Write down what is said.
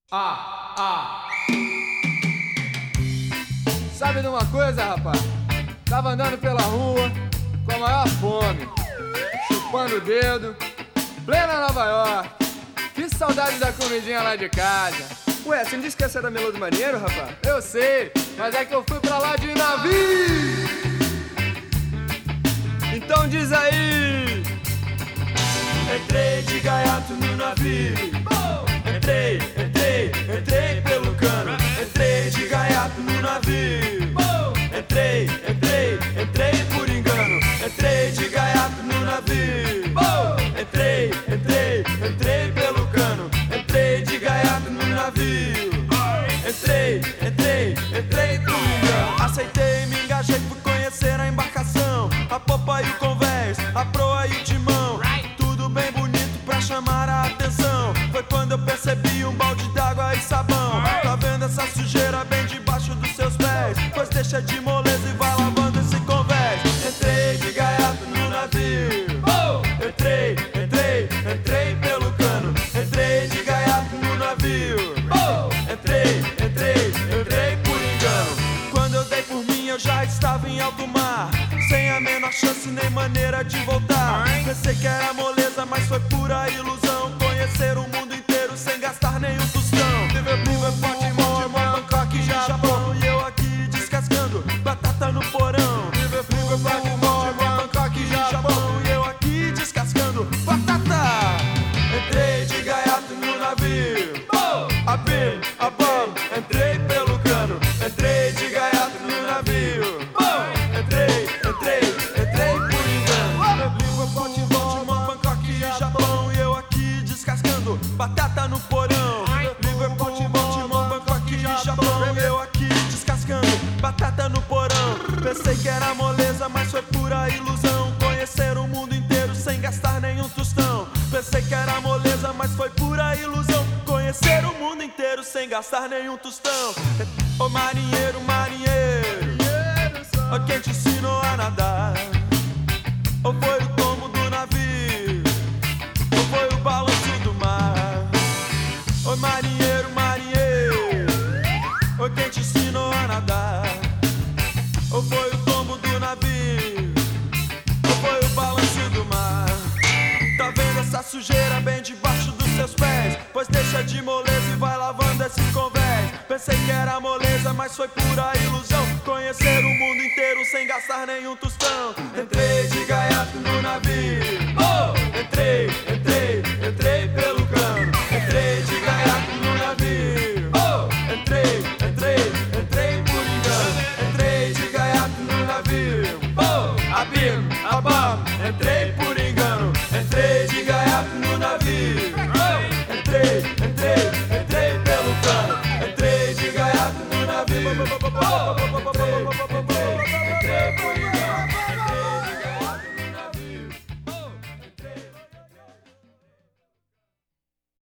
Sabe de uma coisa, rapaz? Tava andando pela rua com a maior fome, chupando o dedo, plena Nova York. Que saudade da comidinha lá de casa. Ué, você não disse que essa era Melô do Marinheiro, rapaz? Eu sei, mas é que eu fui pra lá de navio. Então diz aí. Entrei de gaiato no navio. Entrei pelo cano. Entrei de gaiato no navio. Entrei por engano. Entrei de gaiato no navio. Entrei pelo cano. Entrei de gaiato no navio. Entrei por engano. Aceitei, me engajei, fui conhecer a embarcação, a popa e o convés, a proa e o timão. Tudo bem bonito pra chamar a atenção. Foi quando eu percebi um balde d'água e sabão. Tá vendo essa sujeira bem debaixo dos seus pés? Pois deixa de moleza e vai lavando esse convés. Entrei de gaiato no navio. Entrei pelo cano. Entrei de gaiato no navio. Entrei por engano. Quando eu dei por mim eu já estava em alto mar, sem a menor chance nem maneira de voltar. Pensei que era moleza, mas foi pura ilusão. Conhecer o mundo inteiro sem gastar nenhum tostão. Liverpool, Bangkok, Japão, e eu aqui descascando batata no porão. Liverpool, Bangkok, Japão, e eu aqui descascando batata. Entrei de gaiato no navio. Abim, abam, Entrei pelo cano. Entrei de gaiato no navio. Entrei por engano. Liverpool, Bangkok, Japão, e eu aqui descascando batata no porão. Liverpool, Bangkok, Japão, e eu aqui descascando batata no porão. Pensei que era moleza, mas foi pura ilusão. Conhecer o mundo inteiro sem gastar nenhum tostão. Pensei que era moleza, mas foi pura ilusão. Conhecer o mundo inteiro sem gastar nenhum tostão. Ô marinheiro, marinheiro, ó quem te ensinou a nadar? Ou foi o tombo do navio? Ou foi o balanço do mar? Ô marinheiro, marinheiro, ó quem te ensinou a nadar? Ou foi o tombo do navio? Ou foi o balanço do mar? Tá vendo essa sujeira bem debaixo dos seus pés? Pois deixa de moleza e vai lavando esse convés. Pensei que era moleza, mas foi pura ilusão. Conhecer o mundo inteiro sem gastar nenhum tostão. Entrei de gaiato no navio. Entrei pelo cano. Entrei de gaiato no navio. Entrei por engano. Entrei de gaiato no navio. Abim, abam, entrei por engano. Entrei de gaiato no navio. Entrei pelo cano. Entrei de gaiato no navio. Entrei por engano.